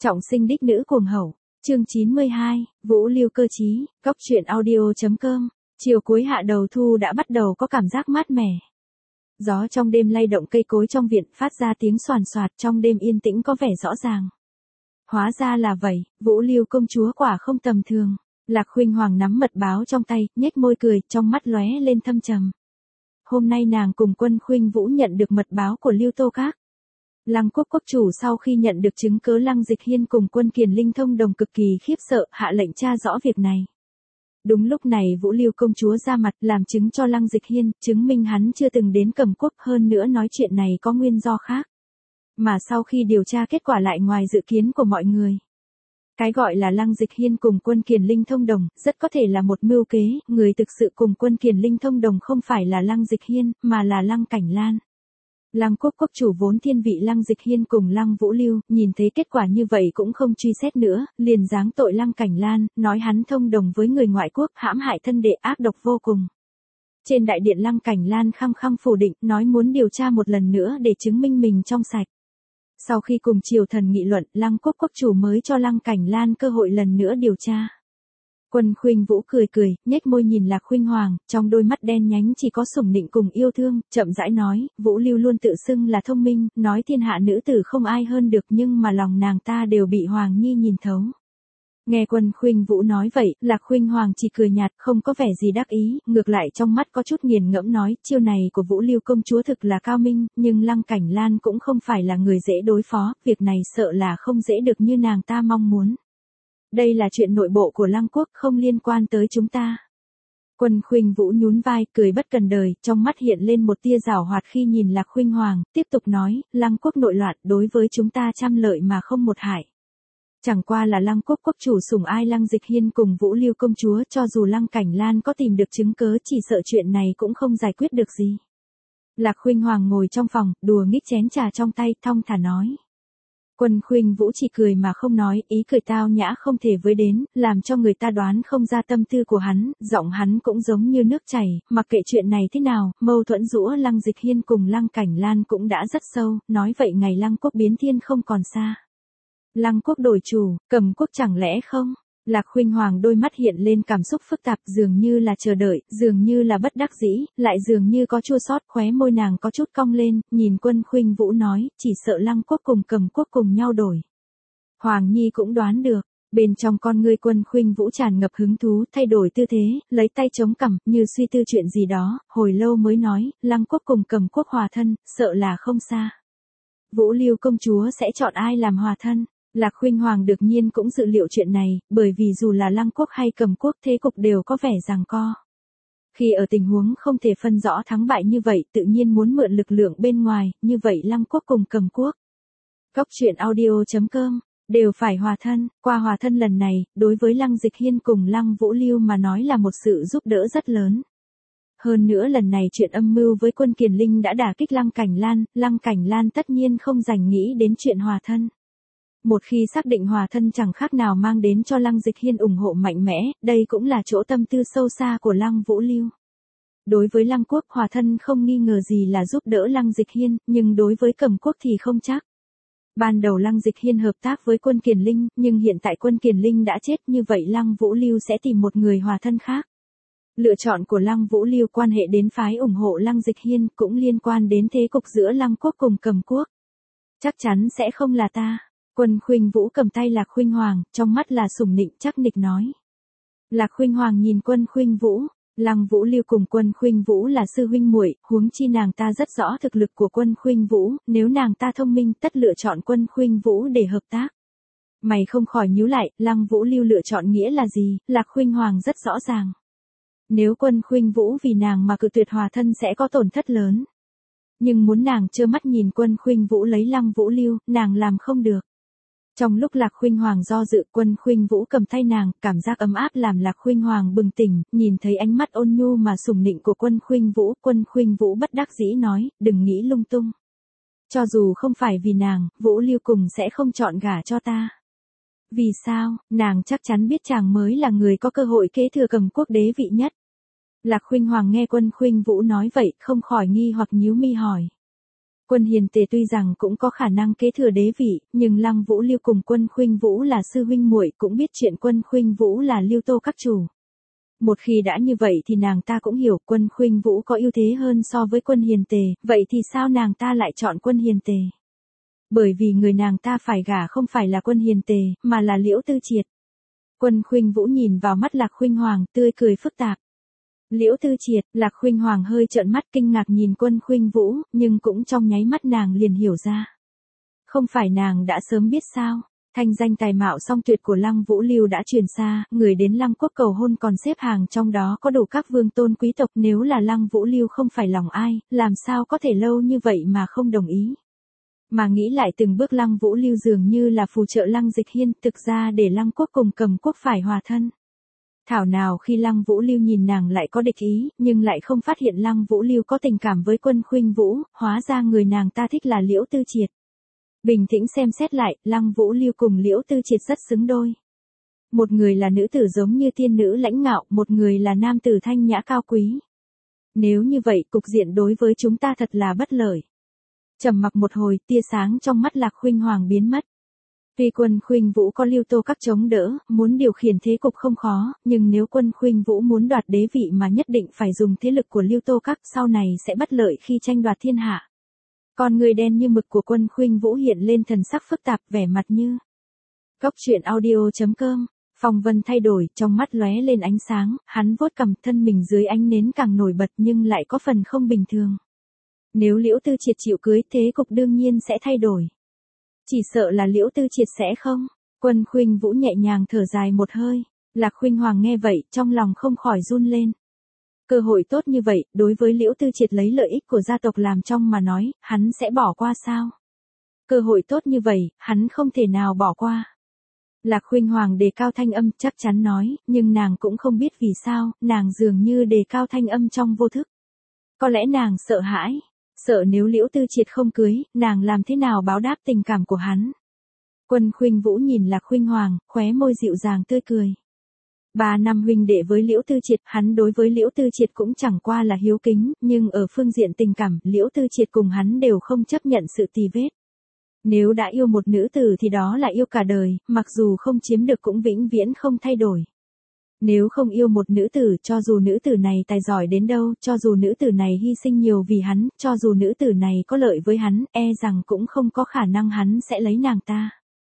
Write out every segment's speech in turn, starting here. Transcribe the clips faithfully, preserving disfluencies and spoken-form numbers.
Trọng sinh đích nữ cuồng hậu, chương chín mươi hai, Vũ Lưu cơ chí, góc truyện audio.com, chiều cuối hạ đầu thu đã bắt đầu có cảm giác mát mẻ. Gió trong đêm lay động cây cối trong viện phát ra tiếng xoàn xoạt trong đêm yên tĩnh có vẻ rõ ràng. Hóa ra là vậy, Vũ Lưu công chúa quả không tầm thường. Lạc Khuynh Hoàng nắm mật báo trong tay, nhếch môi cười, trong mắt lóe lên thâm trầm. Hôm nay nàng cùng Quân Khuynh Vũ nhận được mật báo của Lưu Tô Các. Lăng Quốc quốc chủ sau khi nhận được chứng cớ Lăng Dịch Hiên cùng Quân Kiền Linh thông đồng cực kỳ khiếp sợ, hạ lệnh tra rõ việc này. Đúng lúc này Vũ Lưu công chúa ra mặt làm chứng cho Lăng Dịch Hiên, chứng minh hắn chưa từng đến Cẩm Quốc, hơn nữa nói chuyện này có nguyên do khác. Mà sau khi điều tra kết quả lại ngoài dự kiến của mọi người. Cái gọi là Lăng Dịch Hiên cùng Quân Kiền Linh thông đồng, rất có thể là một mưu kế, người thực sự cùng Quân Kiền Linh thông đồng không phải là Lăng Dịch Hiên, mà là Lăng Cảnh Lan. Lăng Quốc quốc chủ vốn thiên vị Lăng Dịch Hiên cùng Lăng Vũ Lưu, nhìn thấy kết quả như vậy cũng không truy xét nữa, liền giáng tội Lăng Cảnh Lan, nói hắn thông đồng với người ngoại quốc, hãm hại thân đệ, ác độc vô cùng. Trên đại điện Lăng Cảnh Lan khăng khăng phủ định, nói muốn điều tra một lần nữa để chứng minh mình trong sạch. Sau khi cùng triều thần nghị luận, Lăng Quốc quốc chủ mới cho Lăng Cảnh Lan cơ hội lần nữa điều tra. Quân Khuynh Vũ cười cười, nhếch môi nhìn Lạc Khuynh Hoàng, trong đôi mắt đen nhánh chỉ có sủng nịnh cùng yêu thương, chậm rãi nói, Vũ Lưu luôn tự xưng là thông minh, nói thiên hạ nữ tử không ai hơn được, nhưng mà lòng nàng ta đều bị Hoàng Nhi nhìn thấu. Nghe Quân Khuynh Vũ nói vậy, Lạc Khuynh Hoàng chỉ cười nhạt, không có vẻ gì đắc ý, ngược lại trong mắt có chút nghiền ngẫm nói, chiêu này của Vũ Lưu công chúa thực là cao minh, nhưng Lăng Cảnh Lan cũng không phải là người dễ đối phó, việc này sợ là không dễ được như nàng ta mong muốn. Đây là chuyện nội bộ của Lăng Quốc, không liên quan tới chúng ta. Quân Khuynh Vũ nhún vai, cười bất cần đời, trong mắt hiện lên một tia giảo hoạt khi nhìn Lạc Khuynh Hoàng, tiếp tục nói, Lăng Quốc nội loạn, đối với chúng ta trăm lợi mà không một hại. Chẳng qua là Lăng Quốc quốc chủ sủng ai Lăng Dịch Hiên cùng Vũ Lưu công chúa, cho dù Lăng Cảnh Lan có tìm được chứng cớ, chỉ sợ chuyện này cũng không giải quyết được gì. Lạc Khuynh Hoàng ngồi trong phòng, đùa nghích chén trà trong tay, thong thả nói. Quân Khuynh Vũ chỉ cười mà không nói, ý cười tao nhã không thể với đến, làm cho người ta đoán không ra tâm tư của hắn, giọng hắn cũng giống như nước chảy, mặc kệ chuyện này thế nào, mâu thuẫn giữa Lăng Dịch Hiên cùng Lăng Cảnh Lan cũng đã rất sâu, nói vậy ngày Lăng Quốc biến thiên không còn xa. Lăng Quốc đổi chủ, Cẩm Quốc chẳng lẽ không? Lạc Khuynh Hoàng đôi mắt hiện lên cảm xúc phức tạp, dường như là chờ đợi, dường như là bất đắc dĩ, lại dường như có chua xót, khóe môi nàng có chút cong lên, nhìn Quân Khuynh Vũ nói, chỉ sợ Lăng Quốc cùng Cẩm Quốc cùng nhau đổi. Hoàng Nhi cũng đoán được, bên trong con ngươi Quân Khuynh Vũ tràn ngập hứng thú, thay đổi tư thế, lấy tay chống cằm, như suy tư chuyện gì đó, hồi lâu mới nói, Lăng Quốc cùng Cẩm Quốc hòa thân, sợ là không xa. Vũ Lưu công chúa sẽ chọn ai làm hòa thân? Lạc Khuynh Hoàng đương nhiên cũng dự liệu chuyện này, bởi vì dù là Lăng Quốc hay Cẩm Quốc thế cục đều có vẻ giằng co. Khi ở tình huống không thể phân rõ thắng bại như vậy, tự nhiên muốn mượn lực lượng bên ngoài, như vậy Lăng Quốc cùng Cẩm Quốc. Góc truyện audio.com, đều phải hòa thân, qua hòa thân lần này, đối với Lăng Dịch Hiên cùng Lăng Vũ Lưu mà nói là một sự giúp đỡ rất lớn. Hơn nữa lần này chuyện âm mưu với Quân Kiền Linh đã đả kích Lăng Cảnh Lan, Lăng Cảnh Lan tất nhiên không dành nghĩ đến chuyện hòa thân. Một khi xác định hòa thân chẳng khác nào mang đến cho Lăng Dịch Hiên ủng hộ mạnh mẽ, đây cũng là chỗ tâm tư sâu xa của Lăng Vũ Lưu. Đối với Lăng Quốc hòa thân không nghi ngờ gì là giúp đỡ Lăng Dịch Hiên, nhưng đối với Cẩm Quốc thì không chắc. Ban đầu Lăng Dịch Hiên hợp tác với Quân Kiền Linh, nhưng hiện tại Quân Kiền Linh đã chết, như vậy Lăng Vũ Lưu sẽ tìm một người hòa thân khác. Lựa chọn của Lăng Vũ Lưu quan hệ đến phái ủng hộ Lăng Dịch Hiên, cũng liên quan đến thế cục giữa Lăng Quốc cùng Cẩm Quốc. Chắc chắn sẽ không là ta. Quân Khuynh Vũ cầm tay Lạc Khuynh Hoàng, trong mắt là sủng nịnh, chắc nịch nói. Lạc Khuynh Hoàng nhìn Quân Khuynh Vũ, Lăng Vũ Lưu cùng Quân Khuynh Vũ là sư huynh muội, huống chi nàng ta rất rõ thực lực của Quân Khuynh Vũ, nếu nàng ta thông minh tất lựa chọn Quân Khuynh Vũ để hợp tác. Mày không khỏi nhíu lại, Lăng Vũ Lưu lựa chọn nghĩa là gì? Lạc Khuynh Hoàng rất rõ ràng. Nếu Quân Khuynh Vũ vì nàng mà cự tuyệt hòa thân sẽ có tổn thất lớn. Nhưng muốn nàng trơ mắt nhìn Quân Khuynh Vũ lấy Lăng Vũ Lưu, nàng làm không được. Trong lúc Lạc Khuynh Hoàng do dự, Quân Khuynh Vũ cầm tay nàng, cảm giác ấm áp làm Lạc Khuynh Hoàng bừng tỉnh, nhìn thấy ánh mắt ôn nhu mà sủng nịnh của Quân Khuynh Vũ, Quân Khuynh Vũ bất đắc dĩ nói, đừng nghĩ lung tung. Cho dù không phải vì nàng, Vũ Lưu cùng sẽ không chọn gả cho ta. Vì sao? Nàng chắc chắn biết chàng mới là người có cơ hội kế thừa Cẩm Quốc đế vị nhất. Lạc Khuynh Hoàng nghe Quân Khuynh Vũ nói vậy, không khỏi nghi hoặc nhíu mi hỏi. Quân Hiền Tề tuy rằng cũng có khả năng kế thừa đế vị, nhưng Lăng Vũ Lưu cùng Quân Khuynh Vũ là sư huynh muội cũng biết chuyện Quân Khuynh Vũ là Lưu Tô các chủ. Một khi đã như vậy thì nàng ta cũng hiểu Quân Khuynh Vũ có ưu thế hơn so với Quân Hiền Tề, vậy thì sao nàng ta lại chọn Quân Hiền Tề? Bởi vì người nàng ta phải gả không phải là Quân Hiền Tề, mà là Liễu Tư Triệt. Quân Khuynh Vũ nhìn vào mắt Lạc Khuynh Hoàng, tươi cười phức tạp. Liễu Tư Triệt, Lạc Khuynh Hoàng hơi trợn mắt kinh ngạc nhìn Quân Khuynh Vũ, nhưng cũng trong nháy mắt nàng liền hiểu ra. Không phải nàng đã sớm biết sao? Thanh danh tài mạo song tuyệt của Lăng Vũ Lưu đã truyền xa, người đến Lăng Quốc cầu hôn còn xếp hàng trong đó có đủ các vương tôn quý tộc, nếu là Lăng Vũ Lưu không phải lòng ai, làm sao có thể lâu như vậy mà không đồng ý. Mà nghĩ lại từng bước Lăng Vũ Lưu dường như là phù trợ Lăng Dịch Hiên, thực ra để Lăng Quốc cùng Cầm Quốc phải hòa thân. Thảo nào khi Lăng Vũ Lưu nhìn nàng lại có địch ý, nhưng lại không phát hiện Lăng Vũ Lưu có tình cảm với Quân Khuynh Vũ, hóa ra người nàng ta thích là Liễu Tư Triệt. Bình tĩnh xem xét lại, Lăng Vũ Lưu cùng Liễu Tư Triệt rất xứng đôi. Một người là nữ tử giống như tiên nữ lãnh ngạo, một người là nam tử thanh nhã cao quý. Nếu như vậy, cục diện đối với chúng ta thật là bất lợi. Trầm mặc một hồi, tia sáng trong mắt Lạc Khuynh Hoàng biến mất. Tuy Quân Khuynh Vũ có Lưu Tô các chống đỡ, muốn điều khiển thế cục không khó, nhưng nếu Quân Khuynh Vũ muốn đoạt đế vị mà nhất định phải dùng thế lực của Lưu Tô các, sau này sẽ bất lợi khi tranh đoạt thiên hạ. Con người đen như mực của Quân Khuynh Vũ hiện lên thần sắc phức tạp, vẻ mặt như Góc truyện audio chấm com. Phong vân thay đổi, trong mắt lóe lên ánh sáng, hắn vuốt cằm, thân mình dưới ánh nến càng nổi bật nhưng lại có phần không bình thường. Nếu Liễu Tư Triệt chịu cưới, thế cục đương nhiên sẽ thay đổi. Chỉ sợ là Liễu Tư Triệt sẽ không. Quân Khuynh Vũ nhẹ nhàng thở dài một hơi. Lạc Khuynh Hoàng nghe vậy, trong lòng không khỏi run lên. Cơ hội tốt như vậy, đối với Liễu Tư Triệt lấy lợi ích của gia tộc làm trong mà nói, hắn sẽ bỏ qua sao? Cơ hội tốt như vậy, hắn không thể nào bỏ qua. Lạc Khuynh Hoàng đề cao thanh âm, chắc chắn nói, nhưng nàng cũng không biết vì sao, nàng dường như đề cao thanh âm trong vô thức. Có lẽ nàng sợ hãi, sợ nếu Liễu Tư Triệt không cưới, nàng làm thế nào báo đáp tình cảm của hắn. Quân Khuynh Vũ nhìn Lạc Khuynh Hoàng, khóe môi dịu dàng tươi cười. Ba năm huynh đệ với Liễu Tư Triệt, hắn đối với Liễu Tư Triệt cũng chẳng qua là hiếu kính, nhưng ở phương diện tình cảm, Liễu Tư Triệt cùng hắn đều không chấp nhận sự tì vết. Nếu đã yêu một nữ tử thì đó là yêu cả đời, mặc dù không chiếm được cũng vĩnh viễn không thay đổi. Nếu không yêu một nữ tử, cho dù nữ tử này tài giỏi đến đâu, cho dù nữ tử này hy sinh nhiều vì hắn, cho dù nữ tử này có lợi với hắn, e rằng cũng không có khả năng hắn sẽ lấy nàng ta.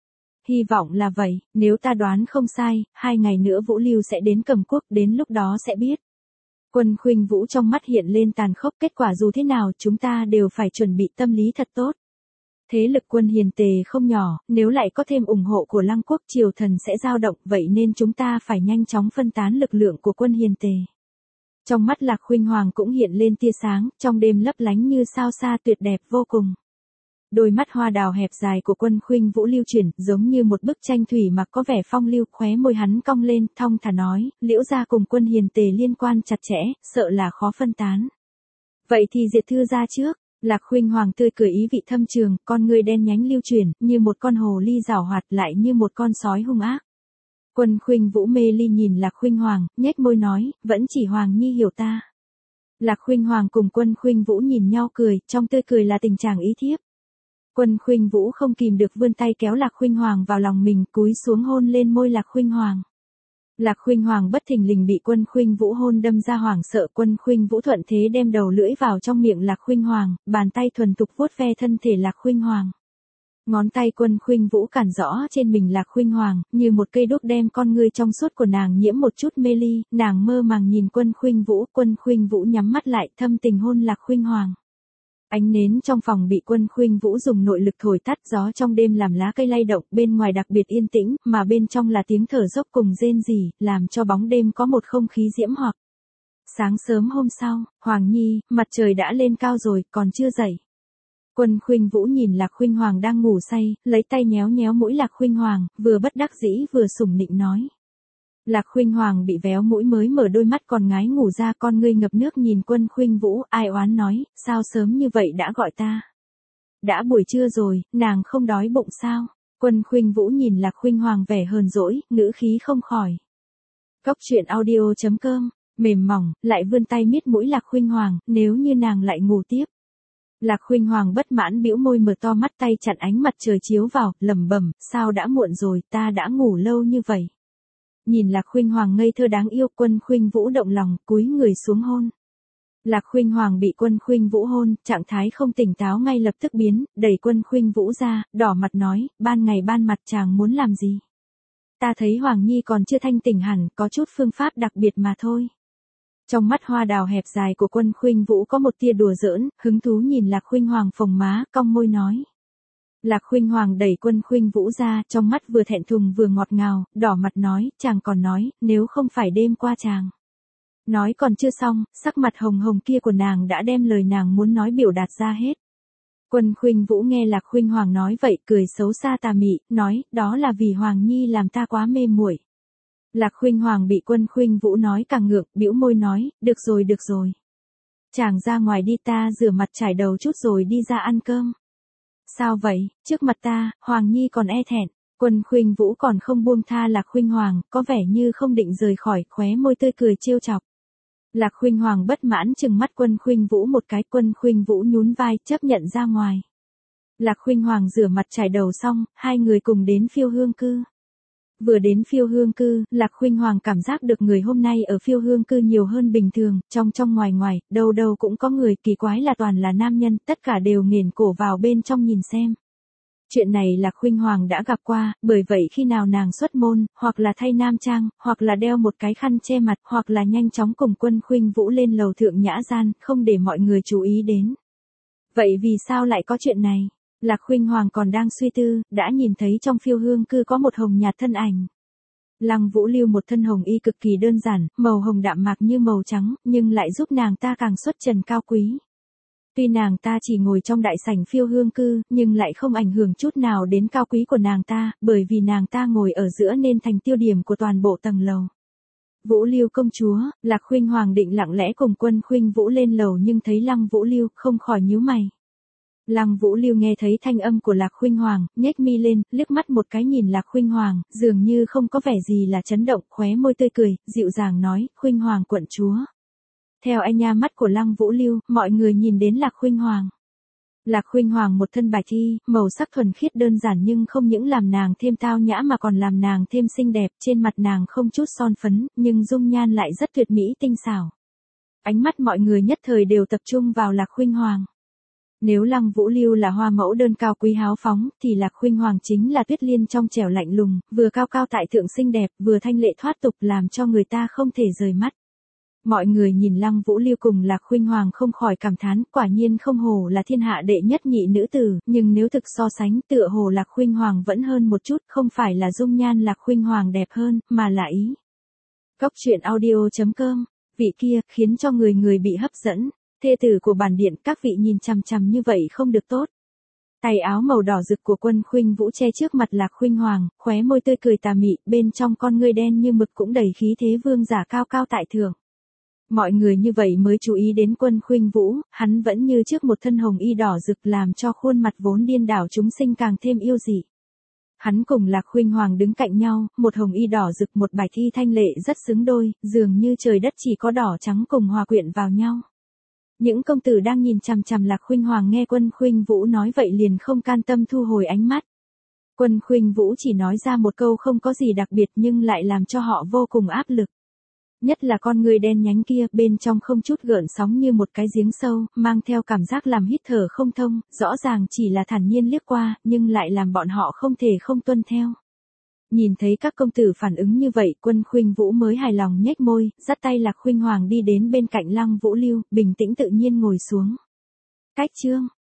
Hy vọng là vậy, nếu ta đoán không sai, hai ngày nữa Vũ Lưu sẽ đến Cầm Quốc, đến lúc đó sẽ biết. Quân Khuynh Vũ trong mắt hiện lên tàn khốc, kết quả dù thế nào chúng ta đều phải chuẩn bị tâm lý thật tốt. Thế lực Quân Hiền Tề không nhỏ, nếu lại có thêm ủng hộ của Lăng Quốc, triều thần sẽ dao động, vậy nên chúng ta phải nhanh chóng phân tán lực lượng của Quân Hiền Tề. Trong mắt Lạc Khuynh Hoàng cũng hiện lên tia sáng, trong đêm lấp lánh như sao xa, tuyệt đẹp vô cùng. Đôi mắt hoa đào hẹp dài của Quân Khuynh Vũ lưu chuyển, giống như một bức tranh thủy mặc có vẻ phong lưu, khóe môi hắn cong lên, thong thả nói, Liễu gia cùng Quân Hiền Tề liên quan chặt chẽ, sợ là khó phân tán. Vậy thì diệt Thư gia trước. Lạc Khuynh Hoàng tươi cười ý vị thâm trường, con người đen nhánh lưu chuyển, như một con hồ ly giảo hoạt, lại như một con sói hung ác. Quân Khuynh Vũ mê ly nhìn Lạc Khuynh Hoàng, nhếch môi nói, vẫn chỉ Hoàng nhi hiểu ta. Lạc Khuynh Hoàng cùng Quân Khuynh Vũ nhìn nhau cười, trong tươi cười là tình trạng ý thiếp. Quân Khuynh Vũ không kìm được vươn tay kéo Lạc Khuynh Hoàng vào lòng mình, cúi xuống hôn lên môi Lạc Khuynh Hoàng. Lạc Khuynh Hoàng bất thình lình bị Quân Khuynh Vũ hôn đâm ra hoảng sợ, Quân Khuynh Vũ thuận thế đem đầu lưỡi vào trong miệng Lạc Khuynh Hoàng, bàn tay thuần thục vuốt ve thân thể Lạc Khuynh Hoàng. Ngón tay Quân Khuynh Vũ cản rõ trên mình Lạc Khuynh Hoàng, như một cây đuốc đem con ngươi trong suốt của nàng nhiễm một chút mê ly, nàng mơ màng nhìn Quân Khuynh Vũ, Quân Khuynh Vũ nhắm mắt lại, thâm tình hôn Lạc Khuynh Hoàng. Ánh nến trong phòng bị Quân Khuynh Vũ dùng nội lực thổi tắt, gió trong đêm làm lá cây lay động, bên ngoài đặc biệt yên tĩnh, mà bên trong là tiếng thở dốc cùng rên rỉ, làm cho bóng đêm có một không khí diễm hoặc. Sáng sớm hôm sau, Hoàng nhi, mặt trời đã lên cao rồi, còn chưa dậy. Quân Khuynh Vũ nhìn Lạc Khuynh Hoàng đang ngủ say, lấy tay nhéo nhéo mũi Lạc Khuynh Hoàng, vừa bất đắc dĩ vừa sủng nịnh nói. Lạc Khuynh Hoàng bị véo mũi mới mở đôi mắt còn ngái ngủ ra, con ngươi ngập nước nhìn Quân Khuynh Vũ, ai oán nói, sao sớm như vậy đã gọi ta. Đã buổi trưa rồi, nàng không đói bụng sao? Quân Khuynh Vũ nhìn Lạc Khuynh Hoàng vẻ hờn dỗi, ngữ khí không khỏi. Góc truyện audio chấm com, mềm mỏng, lại vươn tay miết mũi Lạc Khuynh Hoàng, nếu như nàng lại ngủ tiếp. Lạc Khuynh Hoàng bất mãn bĩu môi mở to mắt, tay chặn ánh mặt trời chiếu vào, lẩm bẩm, sao đã muộn rồi, ta đã ngủ lâu như vậy. Nhìn Lạc Khuynh Hoàng ngây thơ đáng yêu, Quân Khuynh Vũ động lòng, cúi người xuống hôn. Lạc Khuynh Hoàng bị Quân Khuynh Vũ hôn, trạng thái không tỉnh táo ngay lập tức biến, đẩy Quân Khuynh Vũ ra, đỏ mặt nói, ban ngày ban mặt chàng muốn làm gì? Ta thấy Hoàng Nhi còn chưa thanh tỉnh hẳn, có chút phương pháp đặc biệt mà thôi. Trong mắt hoa đào hẹp dài của Quân Khuynh Vũ có một tia đùa giỡn, hứng thú nhìn Lạc Khuynh Hoàng phồng má, cong môi nói. Lạc Khuynh Hoàng đẩy Quân Khuynh Vũ ra, trong mắt vừa thẹn thùng vừa ngọt ngào, đỏ mặt nói, chàng còn nói, nếu không phải đêm qua chàng. Nói còn chưa xong, sắc mặt hồng hồng kia của nàng đã đem lời nàng muốn nói biểu đạt ra hết. Quân Khuynh Vũ nghe Lạc Khuynh Hoàng nói vậy, cười xấu xa tà mị, nói, đó là vì Hoàng Nhi làm ta quá mê muội. Lạc Khuynh Hoàng bị Quân Khuynh Vũ nói càng ngượng, bĩu môi nói, được rồi được rồi. Chàng ra ngoài đi, ta rửa mặt trải đầu chút rồi đi ra ăn cơm. Sao vậy, trước mặt ta, Hoàng Nhi còn e thẹn. Quân Khuynh Vũ còn không buông tha Lạc Khuynh Hoàng, có vẻ như không định rời khỏi, khóe môi tươi cười trêu chọc. Lạc Khuynh Hoàng bất mãn trừng mắt Quân Khuynh Vũ một cái, Quân Khuynh Vũ nhún vai, chấp nhận ra ngoài. Lạc Khuynh Hoàng rửa mặt trải đầu xong, hai người cùng đến Phiêu Hương Cư. Vừa đến Phiêu Hương Cư, Lạc Khuynh Hoàng cảm giác được người hôm nay ở Phiêu Hương Cư nhiều hơn bình thường, trong trong ngoài ngoài, đâu đâu cũng có người, kỳ quái là toàn là nam nhân, tất cả đều nghển cổ vào bên trong nhìn xem. Chuyện này Lạc Khuynh Hoàng đã gặp qua, bởi vậy khi nào nàng xuất môn, hoặc là thay nam trang, hoặc là đeo một cái khăn che mặt, hoặc là nhanh chóng cùng Quân Khuynh Vũ lên lầu thượng nhã gian, không để mọi người chú ý đến. Vậy vì sao lại có chuyện này? Lạc Khuynh Hoàng còn đang suy tư, đã nhìn thấy trong Phiêu Hương Cư có một hồng nhạt thân ảnh. Lăng Vũ Lưu một thân hồng y cực kỳ đơn giản, màu hồng đạm mạc như màu trắng, nhưng lại giúp nàng ta càng xuất trần cao quý. Tuy nàng ta chỉ ngồi trong đại sảnh Phiêu Hương Cư, nhưng lại không ảnh hưởng chút nào đến cao quý của nàng ta, bởi vì nàng ta ngồi ở giữa nên thành tiêu điểm của toàn bộ tầng lầu. Vũ Lưu công chúa, Lạc Khuynh Hoàng định lặng lẽ cùng Quân Khuynh Vũ lên lầu nhưng thấy Lăng Vũ Lưu, không khỏi nhíu mày. Lăng Vũ Lưu nghe thấy thanh âm của Lạc Khuynh Hoàng, nhếch mi lên, liếc mắt một cái nhìn Lạc Khuynh Hoàng, dường như không có vẻ gì là chấn động, khóe môi tươi cười, dịu dàng nói, Khuynh Hoàng quận chúa. Theo anh nha mắt của Lăng Vũ Lưu, mọi người nhìn đến Lạc Khuynh Hoàng. Lạc Khuynh Hoàng một thân bạch y, màu sắc thuần khiết đơn giản nhưng không những làm nàng thêm tao nhã mà còn làm nàng thêm xinh đẹp, trên mặt nàng không chút son phấn, nhưng dung nhan lại rất tuyệt mỹ tinh xảo. Ánh mắt mọi người nhất thời đều tập trung vào Lạc Khuynh Hoàng. Nếu Lăng Vũ Lưu là hoa mẫu đơn cao quý háo phóng, thì Lạc Khuynh Hoàng chính là Tuyết Liên trong trẻo lạnh lùng, vừa cao cao tại thượng xinh đẹp, vừa thanh lệ thoát tục làm cho người ta không thể rời mắt. Mọi người nhìn Lăng Vũ Lưu cùng Lạc Khuynh Hoàng không khỏi cảm thán, quả nhiên không hổ là thiên hạ đệ nhất nhị nữ tử, nhưng nếu thực so sánh, tựa hồ Lạc Khuynh Hoàng vẫn hơn một chút, không phải là dung nhan Lạc Khuynh Hoàng đẹp hơn, mà là ý. Góc truyện audio chấm com, vị kia, khiến cho người người bị hấp dẫn. Thê tử của bản điện, các vị nhìn chằm chằm như vậy không được tốt. Tay áo màu đỏ rực của Quân Khuynh Vũ che trước mặt Lạc Khuynh Hoàng, khóe môi tươi cười tà mị, bên trong con ngươi đen như mực cũng đầy khí thế vương giả cao cao tại thượng. Mọi người như vậy mới chú ý đến Quân Khuynh Vũ, hắn vẫn như trước một thân hồng y đỏ rực làm cho khuôn mặt vốn điên đảo chúng sinh càng thêm yêu dị. Hắn cùng Lạc Khuynh Hoàng đứng cạnh nhau, một hồng y đỏ rực một bạch y thanh lệ rất xứng đôi, dường như trời đất chỉ có đỏ trắng cùng hòa quyện vào nhau. Những công tử đang nhìn chằm chằm Lạc Khuynh Hoàng nghe Quân Khuynh Vũ nói vậy liền không can tâm thu hồi ánh mắt. Quân Khuynh Vũ chỉ nói ra một câu không có gì đặc biệt nhưng lại làm cho họ vô cùng áp lực. Nhất là con người đen nhánh kia, bên trong không chút gợn sóng như một cái giếng sâu, mang theo cảm giác làm hít thở không thông, rõ ràng chỉ là thản nhiên liếc qua, nhưng lại làm bọn họ không thể không tuân theo. Nhìn thấy các công tử phản ứng như vậy, Quân Khuynh Vũ mới hài lòng nhếch môi, dắt tay Lạc Khuynh Hoàng đi đến bên cạnh Lăng Vũ Lưu, bình tĩnh tự nhiên ngồi xuống. Cách chương